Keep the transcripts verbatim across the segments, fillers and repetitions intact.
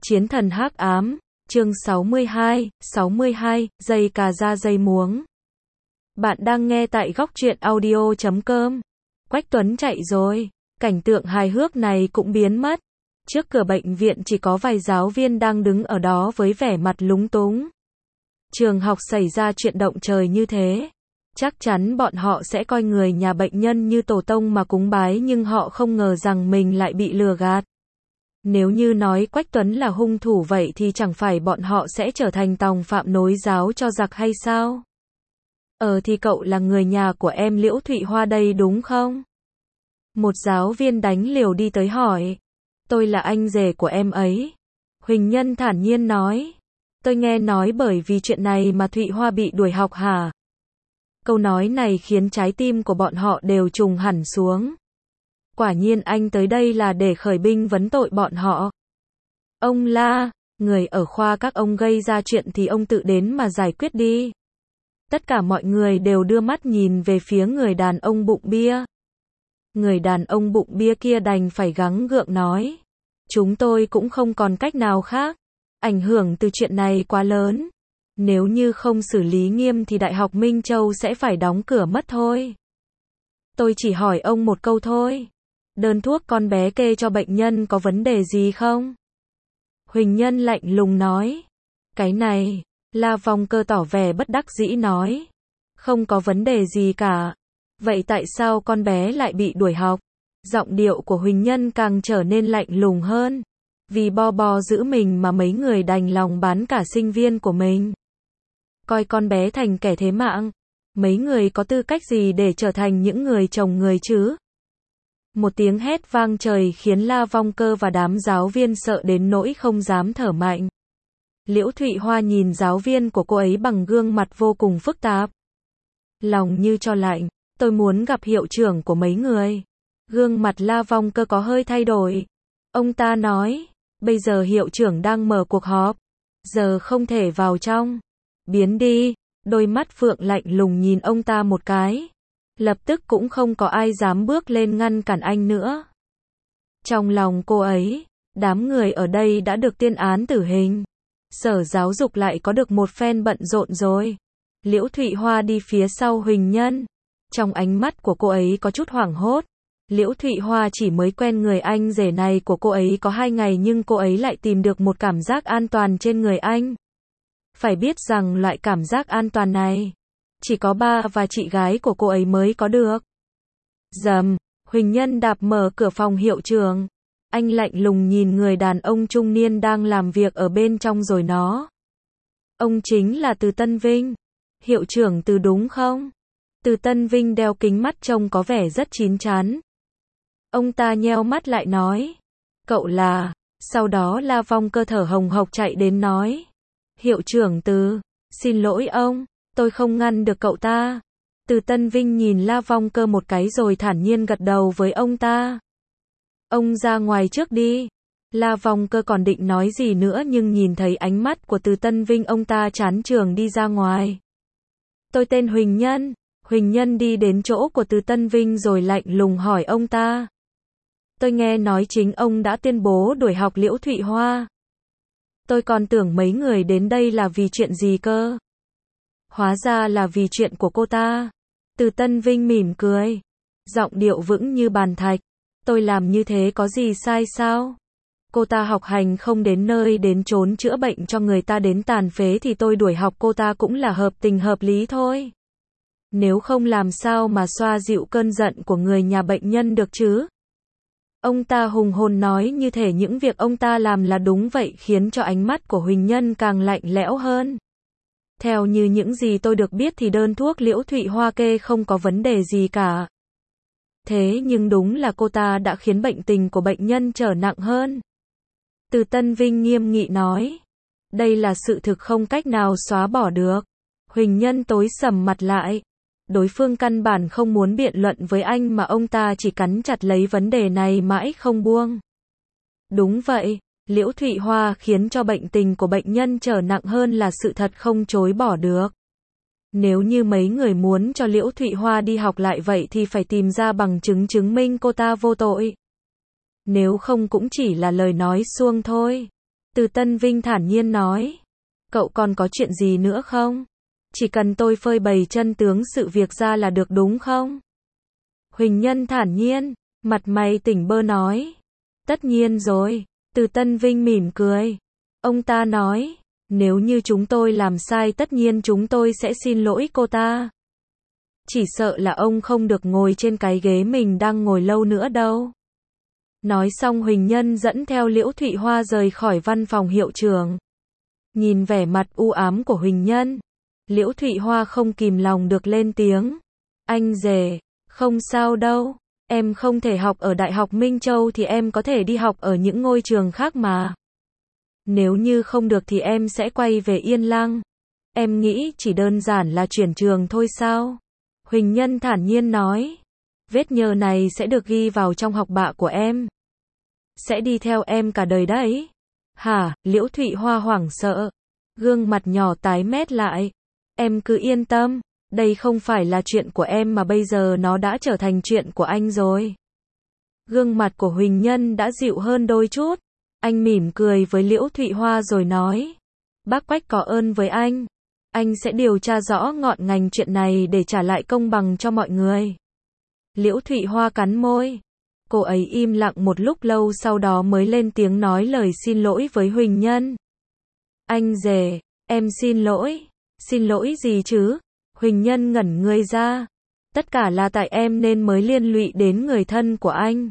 Chiến thần hắc ám, chương sáu mươi hai, sáu mươi hai, dây cà ra dây muống. Bạn đang nghe tại góc truyện audio chấm com. Quách Tuấn chạy rồi, cảnh tượng hài hước này cũng biến mất. Trước cửa bệnh viện chỉ có vài giáo viên đang đứng ở đó với vẻ mặt lúng túng. Trường học xảy ra chuyện động trời như thế, chắc chắn bọn họ sẽ coi người nhà bệnh nhân như tổ tông mà cúng bái, nhưng họ không ngờ rằng mình lại bị lừa gạt. Nếu như nói Quách Tuấn là hung thủ vậy thì chẳng phải bọn họ sẽ trở thành tòng phạm nối giáo cho giặc hay sao? Ờ thì cậu là người nhà của em Liễu Thụy Hoa đây đúng không? Một giáo viên đánh liều đi tới hỏi. Tôi là anh rể của em ấy. Huỳnh Nhân thản nhiên nói. Tôi nghe nói bởi vì chuyện này mà Thụy Hoa bị đuổi học hả? Câu nói này khiến trái tim của bọn họ đều trùng hẳn xuống. Quả nhiên anh tới đây là để khởi binh vấn tội bọn họ. Ông la, người ở khoa các ông gây ra chuyện thì ông tự đến mà giải quyết đi. Tất cả mọi người đều đưa mắt nhìn về phía người đàn ông bụng bia. Người đàn ông bụng bia kia đành phải gắng gượng nói. Chúng tôi cũng không còn cách nào khác. Ảnh hưởng từ chuyện này quá lớn. Nếu như không xử lý nghiêm thì Đại học Minh Châu sẽ phải đóng cửa mất thôi. Tôi chỉ hỏi ông một câu thôi. Đơn thuốc con bé kê cho bệnh nhân có vấn đề gì không? Huỳnh Nhân lạnh lùng nói. Cái này, La Vong Cơ tỏ vẻ bất đắc dĩ nói. Không có vấn đề gì cả. Vậy tại sao con bé lại bị đuổi học? Giọng điệu của Huỳnh Nhân càng trở nên lạnh lùng hơn. Vì bo bo giữ mình mà mấy người đành lòng bán cả sinh viên của mình. Coi con bé thành kẻ thế mạng. Mấy người có tư cách gì để trở thành những người chồng người chứ? Một tiếng hét vang trời khiến La Vong Cơ và đám giáo viên sợ đến nỗi không dám thở mạnh. Liễu Thụy Hoa nhìn giáo viên của cô ấy bằng gương mặt vô cùng phức tạp. Lòng như cho lạnh, tôi muốn gặp hiệu trưởng của mấy người. Gương mặt La Vong Cơ có hơi thay đổi. Ông ta nói, bây giờ hiệu trưởng đang mở cuộc họp. Giờ không thể vào trong. Biến đi, đôi mắt phượng lạnh lùng nhìn ông ta một cái. Lập tức cũng không có ai dám bước lên ngăn cản anh nữa. Trong lòng cô ấy, đám người ở đây đã được tuyên án tử hình. Sở giáo dục lại có được một phen bận rộn rồi. Liễu Thụy Hoa đi phía sau Huỳnh Nhân. Trong ánh mắt của cô ấy có chút hoảng hốt. Liễu Thụy Hoa chỉ mới quen người anh rể này của cô ấy có hai ngày nhưng cô ấy lại tìm được một cảm giác an toàn trên người anh. Phải biết rằng loại cảm giác an toàn này chỉ có ba và chị gái của cô ấy mới có được. Dầm, Huỳnh Nhân đạp mở cửa phòng hiệu trưởng. Anh lạnh lùng nhìn người đàn ông trung niên đang làm việc ở bên trong rồi nó. Ông chính là Từ Tân Vinh. Hiệu trưởng Từ đúng không? Từ Tân Vinh đeo kính mắt trông có vẻ rất chín chắn. Ông ta nheo mắt lại nói. Cậu là... Sau đó La Vong Cơ thở hồng hộc chạy đến nói. Hiệu trưởng Từ, xin lỗi ông. Tôi không ngăn được cậu ta. Từ Tân Vinh nhìn La Vong Cơ một cái rồi thản nhiên gật đầu với ông ta. Ông ra ngoài trước đi. La Vong Cơ còn định nói gì nữa nhưng nhìn thấy ánh mắt của Từ Tân Vinh ông ta chán trường đi ra ngoài. Tôi tên Huỳnh Nhân. Huỳnh Nhân đi đến chỗ của Từ Tân Vinh rồi lạnh lùng hỏi ông ta. Tôi nghe nói chính ông đã tuyên bố đuổi học Liễu Thụy Hoa. Tôi còn tưởng mấy người đến đây là vì chuyện gì cơ. Hóa ra là vì chuyện của cô ta. Từ Tân Vinh mỉm cười. Giọng điệu vững như bàn thạch. Tôi làm như thế có gì sai sao? Cô ta học hành không đến nơi đến chốn chữa bệnh cho người ta đến tàn phế thì tôi đuổi học cô ta cũng là hợp tình hợp lý thôi. Nếu không làm sao mà xoa dịu cơn giận của người nhà bệnh nhân được chứ? Ông ta hùng hồn nói như thể những việc ông ta làm là đúng vậy khiến cho ánh mắt của Huỳnh Nhân càng lạnh lẽo hơn. Theo như những gì tôi được biết thì đơn thuốc Liễu Thụy Hoa kê không có vấn đề gì cả. Thế nhưng đúng là cô ta đã khiến bệnh tình của bệnh nhân trở nặng hơn. Từ Tân Vinh nghiêm nghị nói. Đây là sự thực không cách nào xóa bỏ được. Huỳnh Nhân tối sầm mặt lại. Đối phương căn bản không muốn biện luận với anh mà ông ta chỉ cắn chặt lấy vấn đề này mãi không buông. Đúng vậy, Liễu Thụy Hoa khiến cho bệnh tình của bệnh nhân trở nặng hơn là sự thật không chối bỏ được. Nếu như mấy người muốn cho Liễu Thụy Hoa đi học lại vậy thì phải tìm ra bằng chứng chứng minh cô ta vô tội. Nếu không cũng chỉ là lời nói suông thôi. Từ Tân Vinh thản nhiên nói. Cậu còn có chuyện gì nữa không? Chỉ cần tôi phơi bày chân tướng sự việc ra là được đúng không? Huỳnh Nhân thản nhiên, mặt mày tỉnh bơ nói. Tất nhiên rồi. Từ Tân Vinh mỉm cười. Ông ta nói, nếu như chúng tôi làm sai tất nhiên chúng tôi sẽ xin lỗi cô ta. Chỉ sợ là ông không được ngồi trên cái ghế mình đang ngồi lâu nữa đâu. Nói xong Huỳnh Nhân dẫn theo Liễu Thụy Hoa rời khỏi văn phòng hiệu trưởng. Nhìn vẻ mặt u ám của Huỳnh Nhân, Liễu Thụy Hoa không kìm lòng được lên tiếng. Anh rể, không sao đâu, em không thể học ở Đại học Minh Châu thì em có thể đi học ở những ngôi trường khác mà. Nếu như không được thì em sẽ quay về Yên Lăng. Em nghĩ chỉ đơn giản là chuyển trường thôi sao? Huỳnh Nhân thản nhiên nói. Vết nhơ này sẽ được ghi vào trong học bạ của em. Sẽ đi theo em cả đời đấy. Hả? Liễu Thụy Hoa hoảng sợ. Gương mặt nhỏ tái mét lại. Em cứ yên tâm. Đây không phải là chuyện của em mà bây giờ nó đã trở thành chuyện của anh rồi. Gương mặt của Huỳnh Nhân đã dịu hơn đôi chút. Anh mỉm cười với Liễu Thụy Hoa rồi nói. Bác Quách có ơn với anh. Anh sẽ điều tra rõ ngọn ngành chuyện này để trả lại công bằng cho mọi người. Liễu Thụy Hoa cắn môi. Cô ấy im lặng một lúc lâu sau đó mới lên tiếng nói lời xin lỗi với Huỳnh Nhân. Anh rể, em xin lỗi. Xin lỗi gì chứ? Huỳnh Nhân ngẩn người ra. Tất cả là tại em nên mới liên lụy đến người thân của anh.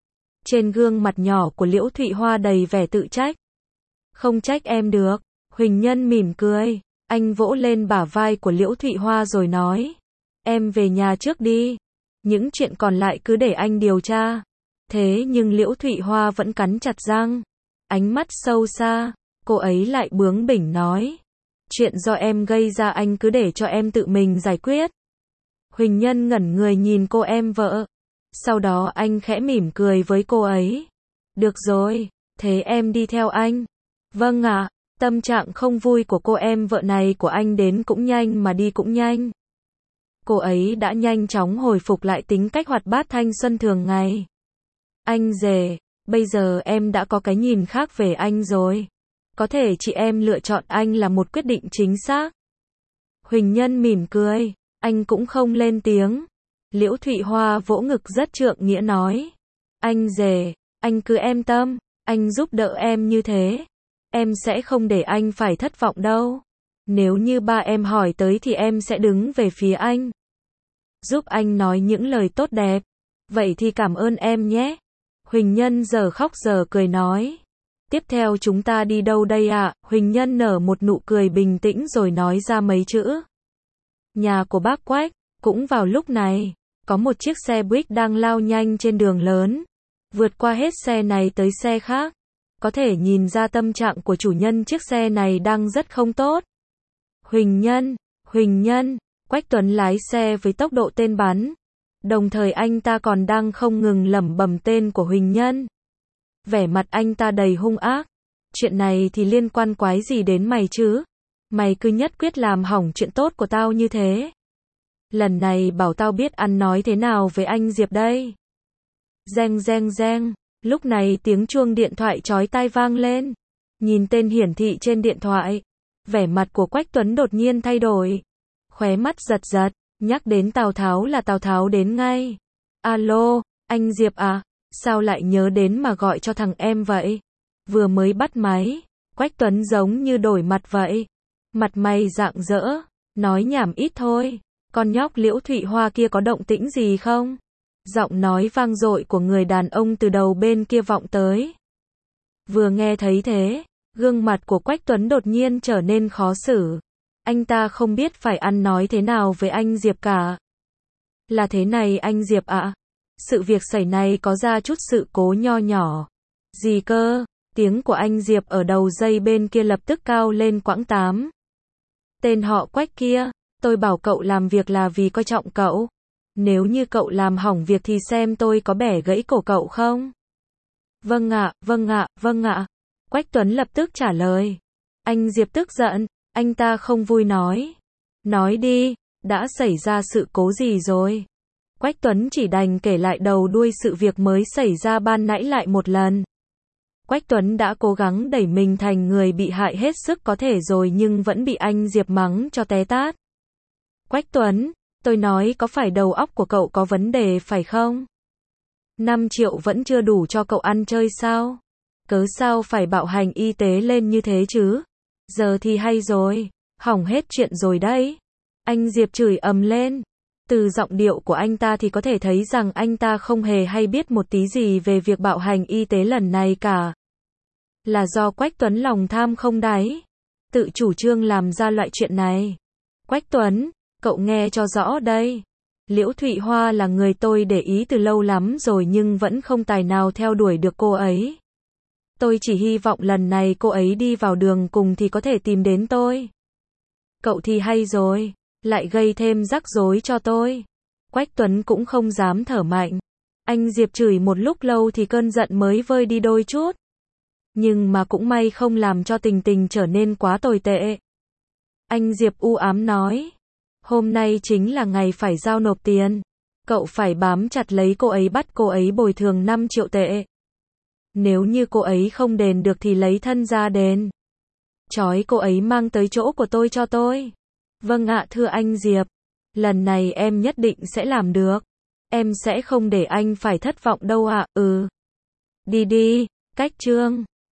Trên gương mặt nhỏ của Liễu Thụy Hoa đầy vẻ tự trách. Không trách em được. Huỳnh Nhân mỉm cười. Anh vỗ lên bả vai của Liễu Thụy Hoa rồi nói. Em về nhà trước đi. Những chuyện còn lại cứ để anh điều tra. Thế nhưng Liễu Thụy Hoa vẫn cắn chặt răng. Ánh mắt sâu xa. Cô ấy lại bướng bỉnh nói. Chuyện do em gây ra anh cứ để cho em tự mình giải quyết. Huỳnh Nhân ngẩn người nhìn cô em vợ. Sau đó anh khẽ mỉm cười với cô ấy. Được rồi, thế em đi theo anh. Vâng ạ, tâm trạng không vui của cô em vợ này của anh đến cũng nhanh mà đi cũng nhanh. Cô ấy đã nhanh chóng hồi phục lại tính cách hoạt bát thanh xuân thường ngày. Anh rể, bây giờ em đã có cái nhìn khác về anh rồi. Có thể chị em lựa chọn anh là một quyết định chính xác. Huỳnh Nhân mỉm cười, anh cũng không lên tiếng. Liễu Thụy Hoa vỗ ngực rất trượng nghĩa nói. Anh rể, anh cứ em tâm, anh giúp đỡ em như thế. Em sẽ không để anh phải thất vọng đâu. Nếu như ba em hỏi tới thì em sẽ đứng về phía anh. Giúp anh nói những lời tốt đẹp. Vậy thì cảm ơn em nhé. Huỳnh Nhân giờ khóc giờ cười nói. Tiếp theo chúng ta đi đâu đây ạ? À? Huỳnh Nhân nở một nụ cười bình tĩnh rồi nói ra mấy chữ. Nhà của bác Quách. Cũng vào lúc này, có một chiếc xe buýt đang lao nhanh trên đường lớn. Vượt qua hết xe này tới xe khác. Có thể nhìn ra tâm trạng của chủ nhân chiếc xe này đang rất không tốt. Huỳnh Nhân, Huỳnh Nhân, Quách Tuấn lái xe với tốc độ tên bắn. Đồng thời anh ta còn đang không ngừng lẩm bẩm tên của Huỳnh Nhân. Vẻ mặt anh ta đầy hung ác. Chuyện này thì liên quan quái gì đến mày chứ? Mày cứ nhất quyết làm hỏng chuyện tốt của tao như thế. Lần này bảo tao biết ăn nói thế nào với anh Diệp đây. Reng reng reng. Lúc này tiếng chuông điện thoại chói tai vang lên. Nhìn tên hiển thị trên điện thoại. Vẻ mặt của Quách Tuấn đột nhiên thay đổi. Khóe mắt giật giật. Nhắc đến Tào Tháo là Tào Tháo đến ngay. Alo, anh Diệp à? Sao lại nhớ đến mà gọi cho thằng em vậy? Vừa mới bắt máy. Quách Tuấn giống như đổi mặt vậy. Mặt mày rạng rỡ. Nói nhảm ít thôi. Con nhóc Liễu Thụy Hoa kia có động tĩnh gì không? Giọng nói vang dội của người đàn ông từ đầu bên kia vọng tới. Vừa nghe thấy thế, gương mặt của Quách Tuấn đột nhiên trở nên khó xử. Anh ta không biết phải ăn nói thế nào với anh Diệp cả. Là thế này anh Diệp ạ. À? Sự việc xảy này có ra chút sự cố nho nhỏ. Gì cơ? Tiếng của anh Diệp ở đầu dây bên kia lập tức cao lên quãng tám. Tên họ Quách kia. Tôi bảo cậu làm việc là vì coi trọng cậu. Nếu như cậu làm hỏng việc thì xem tôi có bẻ gãy cổ cậu không? Vâng ạ, vâng ạ, vâng ạ. Quách Tuấn lập tức trả lời. Anh Diệp tức giận, anh ta không vui nói. Nói đi, đã xảy ra sự cố gì rồi? Quách Tuấn chỉ đành kể lại đầu đuôi sự việc mới xảy ra ban nãy lại một lần. Quách Tuấn đã cố gắng đẩy mình thành người bị hại hết sức có thể rồi nhưng vẫn bị anh Diệp mắng cho té tát. Quách Tuấn, tôi nói có phải đầu óc của cậu có vấn đề phải không? năm triệu vẫn chưa đủ cho cậu ăn chơi sao? Cớ sao phải bạo hành y tế lên như thế chứ? Giờ thì hay rồi, hỏng hết chuyện rồi đấy. Anh Diệp chửi ầm lên. Từ giọng điệu của anh ta thì có thể thấy rằng anh ta không hề hay biết một tí gì về việc bạo hành y tế lần này cả. Là do Quách Tuấn lòng tham không đáy, tự chủ trương làm ra loại chuyện này. Quách Tuấn, cậu nghe cho rõ đây. Liễu Thụy Hoa là người tôi để ý từ lâu lắm rồi nhưng vẫn không tài nào theo đuổi được cô ấy. Tôi chỉ hy vọng lần này cô ấy đi vào đường cùng thì có thể tìm đến tôi. Cậu thì hay rồi, lại gây thêm rắc rối cho tôi. Quách Tuấn cũng không dám thở mạnh. Anh Diệp chửi một lúc lâu thì cơn giận mới vơi đi đôi chút. Nhưng mà cũng may không làm cho tình tình trở nên quá tồi tệ. Anh Diệp u ám nói. Hôm nay chính là ngày phải giao nộp tiền. Cậu phải bám chặt lấy cô ấy bắt cô ấy bồi thường năm triệu tệ. Nếu như cô ấy không đền được thì lấy thân ra đền. Chói cô ấy mang tới chỗ của tôi cho tôi. Vâng ạ thưa anh Diệp. Lần này em nhất định sẽ làm được. Em sẽ không để anh phải thất vọng đâu ạ. Ừ. Đi đi, cách chương.